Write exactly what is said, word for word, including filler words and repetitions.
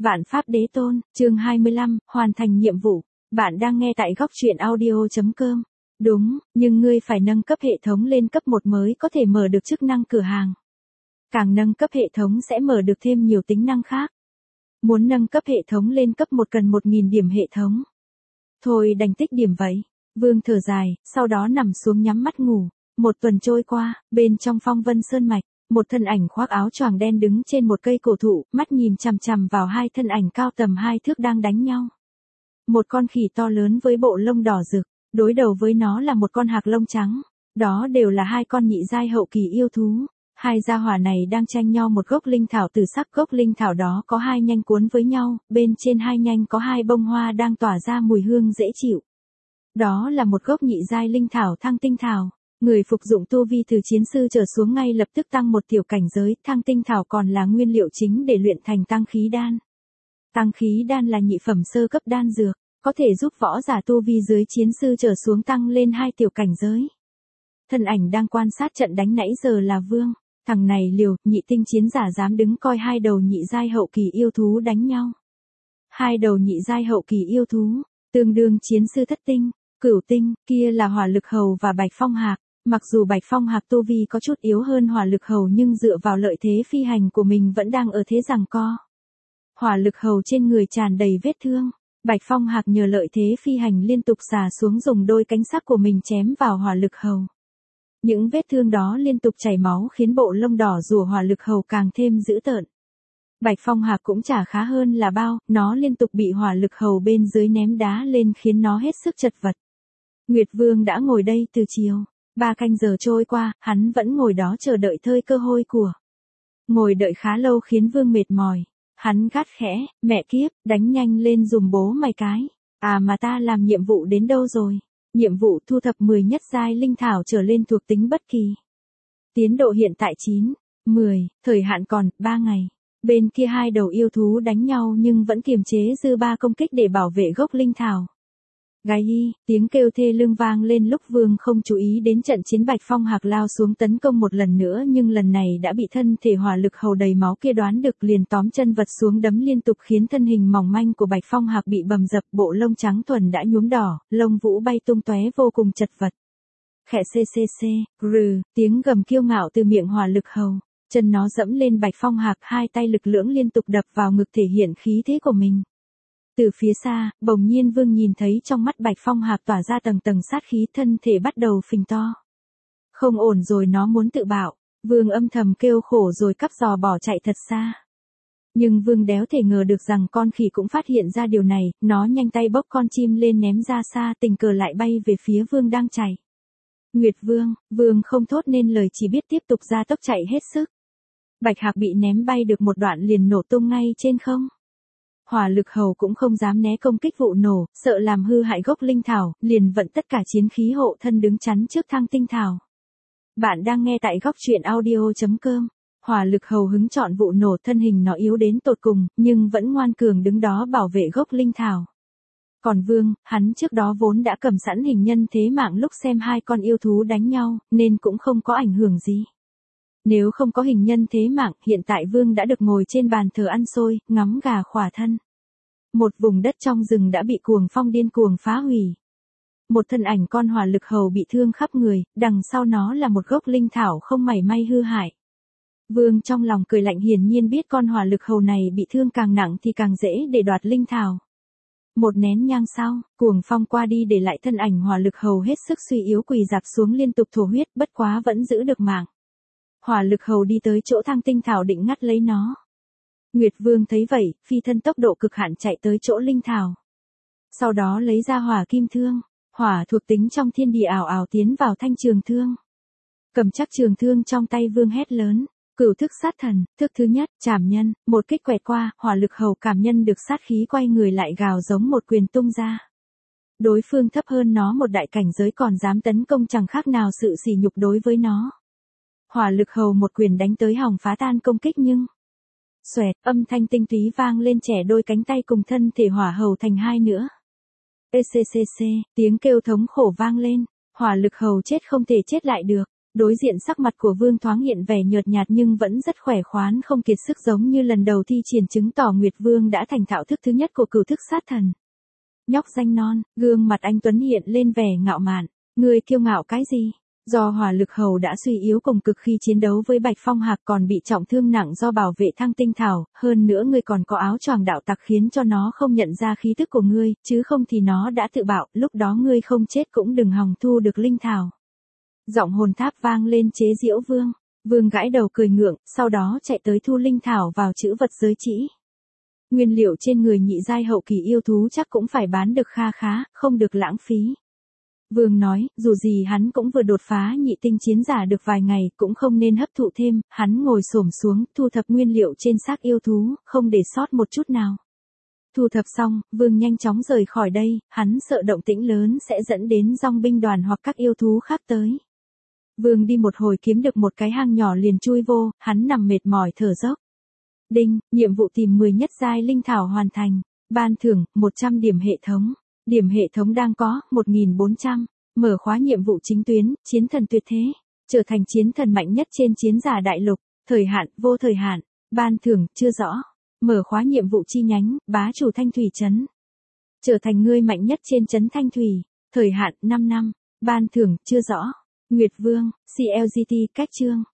Vạn Pháp Đế Tôn, chương hai mươi lăm, hoàn thành nhiệm vụ. Bạn đang nghe tại góc truyện audio chấm com. Đúng, nhưng ngươi phải nâng cấp hệ thống lên cấp một mới có thể mở được chức năng cửa hàng. Càng nâng cấp hệ thống sẽ mở được thêm nhiều tính năng khác. Muốn nâng cấp hệ thống lên cấp một cần một nghìn điểm hệ thống. Thôi đành tích điểm vậy. Vương thở dài, sau đó nằm xuống nhắm mắt ngủ. Một tuần trôi qua, bên trong Phong Vân Sơn Mạch, một thân ảnh khoác áo choàng đen đứng trên một cây cổ thụ, mắt nhìn chằm chằm vào hai thân ảnh cao tầm hai thước đang đánh nhau. Một con khỉ to lớn với bộ lông đỏ rực, đối đầu với nó là một con hạc lông trắng. Đó đều là hai con nhị giai hậu kỳ yêu thú. Hai gia hỏa này đang tranh nhau một gốc linh thảo tử sắc. Gốc linh thảo đó có hai nhánh cuốn với nhau, bên trên hai nhánh có hai bông hoa đang tỏa ra mùi hương dễ chịu. Đó là một gốc nhị giai linh thảo thăng tinh thảo. Người phục dụng tu vi từ chiến sư trở xuống ngay lập tức tăng một tiểu cảnh giới. Thăng tinh thảo còn là nguyên liệu chính để luyện thành tăng khí đan. Tăng khí đan là nhị phẩm sơ cấp đan dược, có thể giúp võ giả tu vi dưới chiến sư trở xuống tăng lên hai tiểu cảnh giới. Thân ảnh đang quan sát trận đánh nãy giờ là Vương. Thằng này liều, nhị tinh chiến giả dám đứng coi hai đầu nhị giai hậu kỳ yêu thú đánh nhau. Hai đầu nhị giai hậu kỳ yêu thú, tương đương chiến sư thất tinh, cửu tinh, kia là Hỏa Lực Hầu và Bạch Phong Hạc. Mặc dù Bạch Phong Hạc tu vi có chút yếu hơn Hỏa Lực Hầu nhưng dựa vào lợi thế phi hành của mình vẫn đang ở thế giằng co. Hỏa Lực Hầu trên người tràn đầy vết thương. Bạch Phong Hạc nhờ lợi thế phi hành liên tục xà xuống dùng đôi cánh sắc của mình chém vào Hỏa Lực Hầu. Những vết thương đó liên tục chảy máu khiến bộ lông đỏ rùa Hỏa Lực Hầu càng thêm dữ tợn. Bạch Phong Hạc cũng chả khá hơn là bao, nó liên tục bị Hỏa Lực Hầu bên dưới ném đá lên khiến nó hết sức chật vật. Nguyệt Vương đã ngồi đây từ chiều. Ba canh giờ trôi qua, hắn vẫn ngồi đó chờ đợi thời cơ hôi của. Ngồi đợi khá lâu khiến Vương mệt mỏi. Hắn gắt khẽ, mẹ kiếp, đánh nhanh lên dùm bố mày cái. À mà ta làm nhiệm vụ đến đâu rồi? Nhiệm vụ thu thập mười nhất giai linh thảo trở lên thuộc tính bất kỳ. Tiến độ hiện tại chín, mười, thời hạn còn ba ngày. Bên kia hai đầu yêu thú đánh nhau nhưng vẫn kiềm chế dư ba công kích để bảo vệ gốc linh thảo. Gai hi, tiếng kêu thê lương vang lên lúc Vương không chú ý đến trận chiến. Bạch Phong Hạc lao xuống tấn công một lần nữa nhưng lần này đã bị thân thể Hỏa Lực Hầu đầy máu kia đoán được, liền tóm chân vật xuống đấm liên tục khiến thân hình mỏng manh của Bạch Phong Hạc bị bầm dập, bộ lông trắng thuần đã nhuốm đỏ, lông vũ bay tung tóe vô cùng chật vật. Khẽ xê xê xê, rừ, tiếng gầm kiêu ngạo từ miệng Hỏa Lực Hầu, chân nó dẫm lên Bạch Phong Hạc, hai tay lực lưỡng liên tục đập vào ngực thể hiện khí thế của mình. Từ phía xa, bỗng nhiên Vương nhìn thấy trong mắt Bạch Phong Hạc tỏa ra tầng tầng sát khí, thân thể bắt đầu phình to. Không ổn rồi, nó muốn tự bạo. Vương âm thầm kêu khổ rồi cắp giò bỏ chạy thật xa. Nhưng Vương đéo thể ngờ được rằng con khỉ cũng phát hiện ra điều này, nó nhanh tay bốc con chim lên ném ra xa, tình cờ lại bay về phía Vương đang chạy. Nguyệt Vương, Vương không thốt nên lời, chỉ biết tiếp tục ra tốc chạy hết sức. Bạch Hạc bị ném bay được một đoạn liền nổ tung ngay trên không. Hỏa Lực Hầu cũng không dám né công kích vụ nổ, sợ làm hư hại gốc linh thảo, liền vận tất cả chiến khí hộ thân đứng chắn trước thăng tinh thảo. Bạn đang nghe tại góc truyện audio chấm com. Hỏa Lực Hầu hứng chọn vụ nổ, thân hình nó yếu đến tột cùng, nhưng vẫn ngoan cường đứng đó bảo vệ gốc linh thảo. Còn Vương, hắn trước đó vốn đã cầm sẵn hình nhân thế mạng lúc xem hai con yêu thú đánh nhau, nên cũng không có ảnh hưởng gì. Nếu không có hình nhân thế mạng, hiện tại Vương đã được ngồi trên bàn thờ ăn xôi, ngắm gà khỏa thân. Một vùng đất trong rừng đã bị cuồng phong điên cuồng phá hủy. Một thân ảnh con Hỏa Lực Hầu bị thương khắp người, đằng sau nó là một gốc linh thảo không mảy may hư hại. Vương trong lòng cười lạnh, hiển nhiên biết con Hỏa Lực Hầu này bị thương càng nặng thì càng dễ để đoạt linh thảo. Một nén nhang sau, cuồng phong qua đi để lại thân ảnh Hỏa Lực Hầu hết sức suy yếu quỳ rạp xuống liên tục thổ huyết, bất quá vẫn giữ được mạng. Hỏa Lực Hầu đi tới chỗ thăng tinh thảo định ngắt lấy nó. Nguyệt Vương thấy vậy, phi thân tốc độ cực hạn chạy tới chỗ linh thảo. Sau đó lấy ra hỏa kim thương, hỏa thuộc tính trong thiên địa ảo ảo tiến vào thanh trường thương. Cầm chắc trường thương trong tay Vương hét lớn, cửu thức sát thần, thức thứ nhất, chảm nhân, một kích quẹt qua, Hỏa Lực Hầu cảm nhân được sát khí quay người lại gào giống một quyền tung ra. Đối phương thấp hơn nó một đại cảnh giới còn dám tấn công, chẳng khác nào sự sỉ nhục đối với nó. Hỏa Lực Hầu một quyền đánh tới hòng phá tan công kích nhưng xoẹt, âm thanh tinh túy vang lên, trẻ đôi cánh tay cùng thân thể Hỏa Hầu thành hai nữa. Ccc, tiếng kêu thống khổ vang lên, Hỏa Lực Hầu chết không thể chết lại được. Đối diện sắc mặt của Vương thoáng hiện vẻ nhợt nhạt nhưng vẫn rất khỏe khoắn không kiệt sức giống như lần đầu thi triển, chứng tỏ Nguyệt Vương đã thành thạo thức thứ nhất của cửu thức sát thần. Nhóc danh non, gương mặt anh Tuấn hiện lên vẻ ngạo mạn. Ngươi kiêu ngạo cái gì? Do hỏa lực hầu đã suy yếu cùng cực khi chiến đấu với Bạch Phong Hạc, còn bị trọng thương nặng do bảo vệ thăng tinh thảo, hơn nữa ngươi còn có áo choàng đạo tặc khiến cho nó không nhận ra khí tức của ngươi, chứ không thì nó đã tự bạo, lúc đó ngươi không chết cũng đừng hòng thu được linh thảo. Giọng hồn tháp vang lên chế giễu Vương. Vương gãi đầu cười ngượng, sau đó chạy tới thu linh thảo vào trữ vật giới chỉ. Nguyên liệu trên người nhị giai hậu kỳ yêu thú chắc cũng phải bán được kha khá, không được lãng phí. Vương nói, dù gì hắn cũng vừa đột phá nhị tinh chiến giả được vài ngày, cũng không nên hấp thụ thêm. Hắn ngồi xổm xuống, thu thập nguyên liệu trên xác yêu thú, không để sót một chút nào. Thu thập xong, Vương nhanh chóng rời khỏi đây, hắn sợ động tĩnh lớn sẽ dẫn đến dòng binh đoàn hoặc các yêu thú khác tới. Vương đi một hồi kiếm được một cái hang nhỏ liền chui vô, hắn nằm mệt mỏi thở dốc. Đinh, nhiệm vụ tìm mười nhất giai linh thảo hoàn thành. Ban thưởng, một trăm điểm hệ thống. Điểm hệ thống đang có, một nghìn bốn trăm. Mở khóa nhiệm vụ chính tuyến, chiến thần tuyệt thế. Trở thành chiến thần mạnh nhất trên chiến giả đại lục. Thời hạn, vô thời hạn. Ban thưởng, chưa rõ. Mở khóa nhiệm vụ chi nhánh, bá chủ Thanh Thủy Trấn. Trở thành ngươi mạnh nhất trên trấn Thanh Thủy. Thời hạn, năm năm. Ban thưởng, chưa rõ. Nguyệt Vương, xê lờ giê tê cách chương.